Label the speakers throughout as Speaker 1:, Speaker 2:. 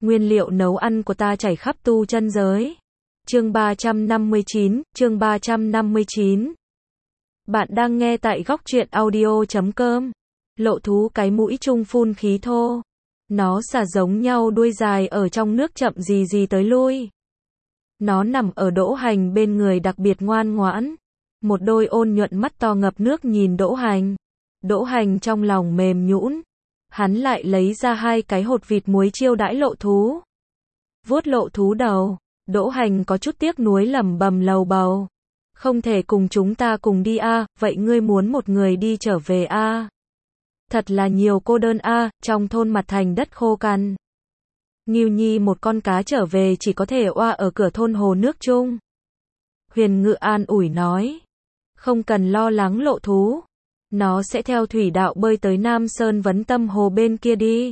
Speaker 1: Nguyên liệu nấu ăn của ta chảy khắp tu chân giới. Chương 359. Bạn đang nghe tại góc truyện audio.com. Lộ thú cái mũi chung phun khí thô. Nó xà giống nhau đuôi dài ở trong nước chậm gì tới lui. Nó nằm ở Đỗ Hành bên người đặc biệt ngoan ngoãn. Một đôi ôn nhuận mắt to ngập nước nhìn Đỗ Hành. Đỗ Hành trong lòng mềm nhũn. Hắn lại lấy ra 2 cái hột vịt muối chiêu đãi lộ thú. Vuốt lộ thú đầu, Đỗ Hành có chút tiếc nuối lẩm bẩm lầu bầu. Không thể cùng chúng ta cùng đi a, vậy ngươi muốn một người đi trở về a? Thật là nhiều cô đơn a, trong thôn mặt thành đất khô cằn. Ngưu Nhi một con cá trở về chỉ có thể oa ở cửa thôn hồ nước chung. Huyền Ngự an ủi nói. Không cần lo lắng lộ thú. Nó sẽ theo thủy đạo bơi tới Nam Sơn Vấn Tâm Hồ bên kia đi.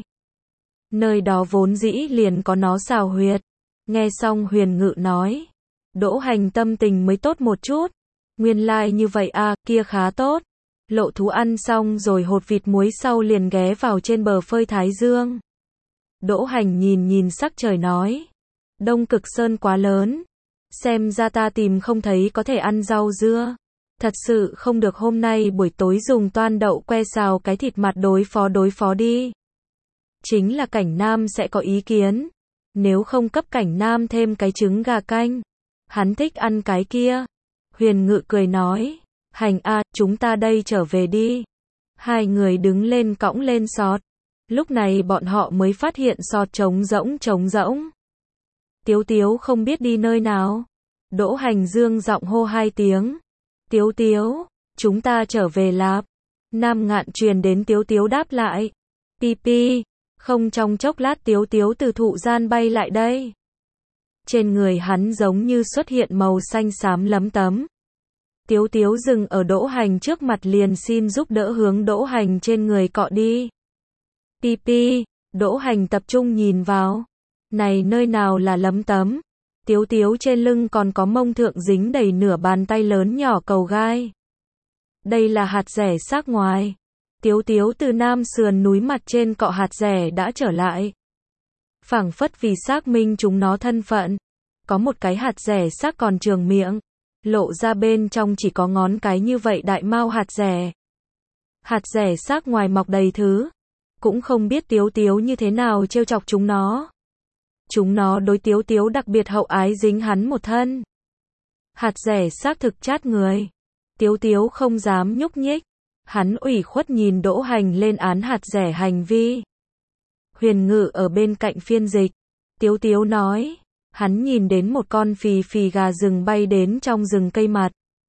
Speaker 1: Nơi đó vốn dĩ liền có nó xào huyệt. Nghe xong Huyền Ngự nói. Đỗ Hành tâm tình mới tốt một chút. Nguyên lai như vậy à, kia khá tốt. Lộ thú ăn xong rồi hột vịt muối sau liền ghé vào trên bờ phơi thái dương. Đỗ Hành nhìn sắc trời nói. Đông Cực Sơn quá lớn. Xem ra ta tìm không thấy có thể ăn rau dưa. Thật sự không được, hôm nay buổi tối dùng toan đậu que xào cái thịt mặt đối phó đi. Chính là Cảnh Nam sẽ có ý kiến. Nếu không cấp Cảnh Nam thêm cái trứng gà canh. Hắn thích ăn cái kia. Huyền Ngự cười nói. Hành a, chúng ta đây trở về đi. 2 người đứng lên cõng lên sọt. Lúc này bọn họ mới phát hiện sọt trống rỗng. Tiếu Tiếu không biết đi nơi nào. Đỗ Hành dương giọng hô 2 tiếng. Tiếu Tiếu, chúng ta trở về lạp. Nam Ngạn truyền đến Tiếu Tiếu đáp lại. Pi. Không trong chốc lát Tiếu Tiếu từ thụ gian bay lại đây. Trên người hắn giống như xuất hiện màu xanh xám lấm tấm. Tiếu Tiếu dừng ở Đỗ Hành trước mặt liền xin giúp đỡ hướng Đỗ Hành trên người cọ đi. Pi. Đỗ Hành tập trung nhìn vào. Này nơi nào là lấm tấm. Tiếu Tiếu trên lưng còn có mông thượng dính đầy nửa bàn tay lớn nhỏ cầu gai. Đây là hạt rẻ xác ngoài. Tiếu Tiếu từ nam sườn núi mặt trên cọ hạt rẻ đã trở lại. Phảng phất vì xác minh chúng nó thân phận. Có một cái hạt rẻ xác còn trường miệng. Lộ ra bên trong chỉ có ngón cái như vậy đại mao hạt rẻ. Hạt rẻ xác ngoài mọc đầy thứ. Cũng không biết Tiếu Tiếu như thế nào trêu chọc chúng nó. Chúng nó đối Tiếu Tiếu đặc biệt hậu ái dính hắn một thân. Hạt rẻ xác thực chát người. Tiếu Tiếu không dám nhúc nhích. Hắn ủy khuất nhìn Đỗ Hành lên án hạt rẻ hành vi. Huyền Ngự ở bên cạnh phiên dịch. Tiếu Tiếu nói. Hắn nhìn đến một con phì gà rừng bay đến trong rừng cây mặt.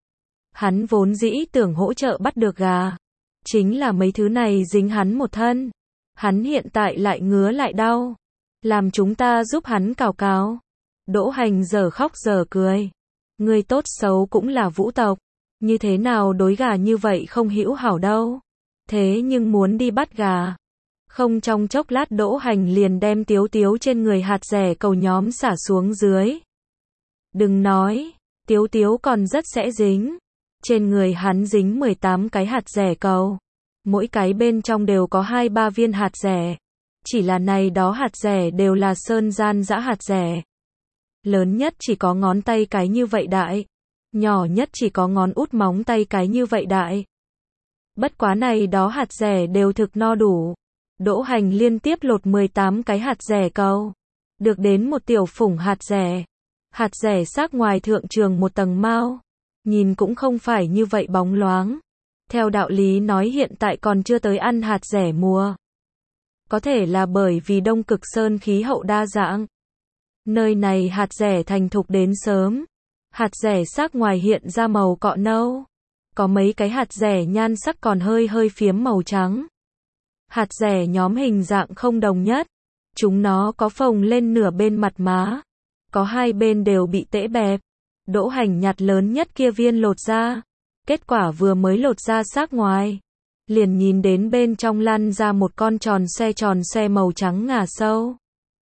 Speaker 1: Hắn vốn dĩ tưởng hỗ trợ bắt được gà. Chính là mấy thứ này dính hắn một thân. Hắn hiện tại lại ngứa lại đau. Làm chúng ta giúp hắn cào. Đỗ Hành giờ khóc giờ cười. Người tốt xấu cũng là vũ tộc. Như thế nào đối gà như vậy không hữu hảo đâu. Thế nhưng muốn đi bắt gà. Không trong chốc lát Đỗ Hành liền đem Tiếu Tiếu trên người hạt rẻ cầu nhóm xả xuống dưới. Đừng nói, Tiếu Tiếu còn rất sẽ dính. Trên người hắn dính 18 cái hạt rẻ cầu. Mỗi cái bên trong đều có 2-3 viên hạt rẻ. Chỉ là này đó hạt rẻ đều là sơn gian dã hạt rẻ. Lớn nhất chỉ có ngón tay cái như vậy đại. Nhỏ nhất chỉ có ngón út móng tay cái như vậy đại. Bất quá này đó hạt rẻ đều thực no đủ. Đỗ Hành liên tiếp lột 18 cái hạt rẻ cầu. Được đến một tiểu phủng hạt rẻ. Hạt rẻ xác ngoài thượng trường một tầng mao. Nhìn cũng không phải như vậy bóng loáng. Theo đạo lý nói hiện tại còn chưa tới ăn hạt rẻ mùa. Có thể là bởi vì Đông Cực Sơn khí hậu đa dạng. Nơi này hạt rẻ thành thục đến sớm. Hạt rẻ xác ngoài hiện ra màu cọ nâu. Có mấy cái hạt rẻ nhan sắc còn hơi phiếm màu trắng. Hạt rẻ nhóm hình dạng không đồng nhất. Chúng nó có phồng lên nửa bên mặt má. Có 2 bên đều bị tễ bẹp. Đỗ Hành nhặt lớn nhất kia viên lột ra. Kết quả vừa mới lột ra xác ngoài. Liền nhìn đến bên trong lăn ra một con tròn xe màu trắng ngà sâu.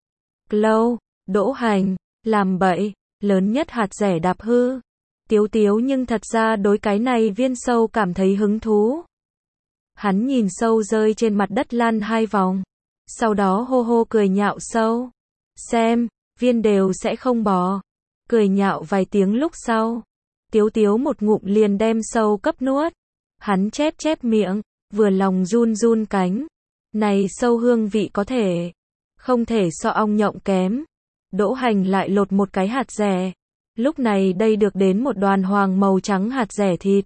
Speaker 1: Lâu, Đỗ Hành, làm bậy, lớn nhất hạt rẻ đạp hư. Tiếu Tiếu nhưng thật ra đối cái này viên sâu cảm thấy hứng thú. Hắn nhìn sâu rơi trên mặt đất lăn 2 vòng. Sau đó hô hô cười nhạo sâu. Xem, viên đều sẽ không bò. Cười nhạo vài tiếng lúc sau. Tiếu Tiếu một ngụm liền đem sâu cấp nuốt. Hắn chép chép miệng, vừa lòng run run cánh. Này sâu hương vị có thể, không thể so ong nhộng kém. Đỗ Hành lại lột một cái hạt dẻ. Lúc này đây được đến một đoàn hoàng màu trắng hạt dẻ thịt.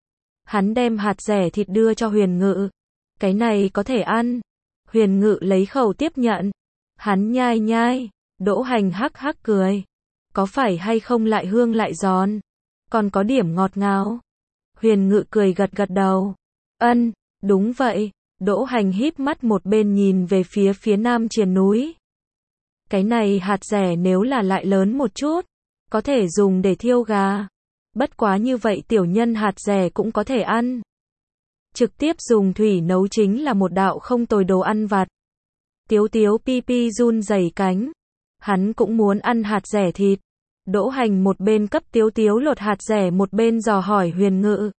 Speaker 1: Hắn đem hạt dẻ thịt đưa cho Huyền Ngự. Cái này có thể ăn. Huyền Ngự lấy khẩu tiếp nhận. Hắn nhai nhai. Đỗ Hành hắc hắc cười. Có phải hay không lại hương lại giòn. Còn có điểm ngọt ngào. Huyền Ngự cười gật gật đầu. Ân, đúng vậy. Đỗ Hành híp mắt một bên nhìn về phía nam triền núi. Cái này hạt dẻ nếu là lại lớn một chút, có thể dùng để thiêu gà. Bất quá như vậy tiểu nhân hạt dẻ cũng có thể ăn. Trực tiếp dùng thủy nấu chính là một đạo không tồi đồ ăn vặt. Tiếu Tiếu pi pi run rẩy cánh. Hắn cũng muốn ăn hạt dẻ thịt. Đỗ Hành một bên cấp Tiếu Tiếu lột hạt dẻ một bên dò hỏi Huyền Ngự.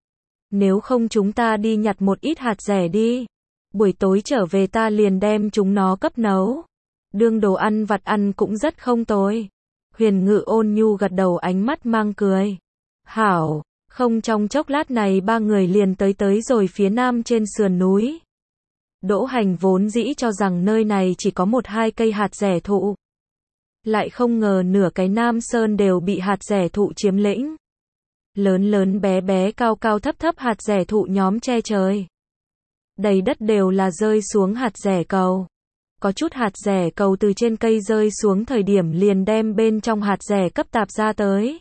Speaker 1: Nếu không chúng ta đi nhặt một ít hạt dẻ đi. Buổi tối trở về ta liền đem chúng nó cấp nấu. Đương đồ ăn vặt ăn cũng rất không tồi. Huyền Ngự ôn nhu gật đầu ánh mắt mang cười. Hảo, không trong chốc lát này ba người liền tới rồi phía nam trên sườn núi. Đỗ Hành vốn dĩ cho rằng nơi này chỉ có 1-2 cây hạt dẻ thụ. Lại không ngờ nửa cái Nam Sơn đều bị hạt dẻ thụ chiếm lĩnh. Lớn lớn bé bé cao cao thấp thấp hạt dẻ thụ nhóm che trời. Đầy đất đều là rơi xuống hạt dẻ cầu. Có chút hạt dẻ cầu từ trên cây rơi xuống thời điểm liền đem bên trong hạt dẻ cấp tạp ra tới.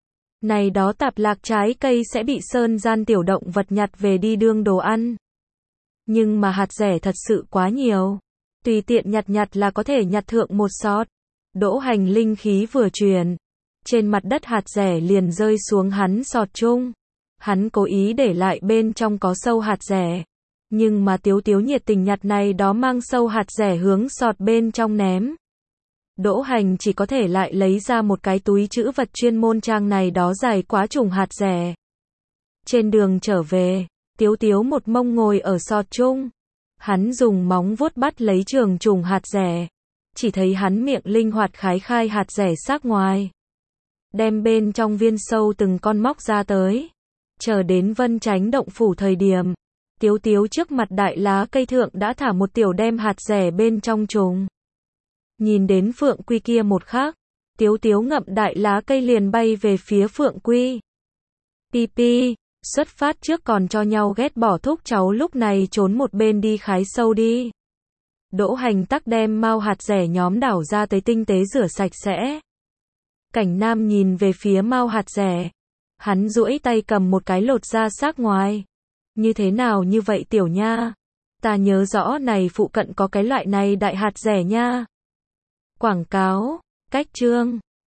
Speaker 1: Này đó tạp lạc trái cây sẽ bị sơn gian tiểu động vật nhặt về đi đương đồ ăn. Nhưng mà hạt dẻ thật sự quá nhiều. Tùy tiện nhặt là có thể nhặt thượng một sọt. Đỗ Hành linh khí vừa truyền. Trên mặt đất hạt dẻ liền rơi xuống hắn sọt chung. Hắn cố ý để lại bên trong có sâu hạt dẻ. Nhưng mà Tiếu Tiếu nhiệt tình nhặt này đó mang sâu hạt dẻ hướng sọt bên trong ném. Đỗ Hành chỉ có thể lại lấy ra một cái túi trữ vật chuyên môn trang này đó dài quá trùng hạt dẻ. Trên đường trở về, Tiếu Tiếu một mông ngồi ở sọt chung. Hắn dùng móng vuốt bắt lấy trường trùng hạt dẻ. Chỉ thấy hắn miệng linh hoạt khái khai hạt dẻ xác ngoài. Đem bên trong viên sâu từng con móc ra tới. Chờ đến Vân Chánh động phủ thời điểm. Tiếu Tiếu trước mặt đại lá cây thượng đã thả một tiểu đem hạt dẻ bên trong trùng. Nhìn đến Phượng Quy kia một khắc, Tiếu Tiếu ngậm đại lá cây liền bay về phía Phượng Quy. Pi pi, xuất phát trước còn cho nhau ghét bỏ thúc cháu lúc này trốn một bên đi khái sâu đi. Đỗ Hành tắc đem mau hạt dẻ nhóm đảo ra tới tinh tế rửa sạch sẽ. Cảnh Nam nhìn về phía mau hạt dẻ. Hắn duỗi tay cầm một cái lột ra xác ngoài. Như thế nào như vậy tiểu nha? Ta nhớ rõ này phụ cận có cái loại này đại hạt dẻ nha. Quảng cáo, cách chương.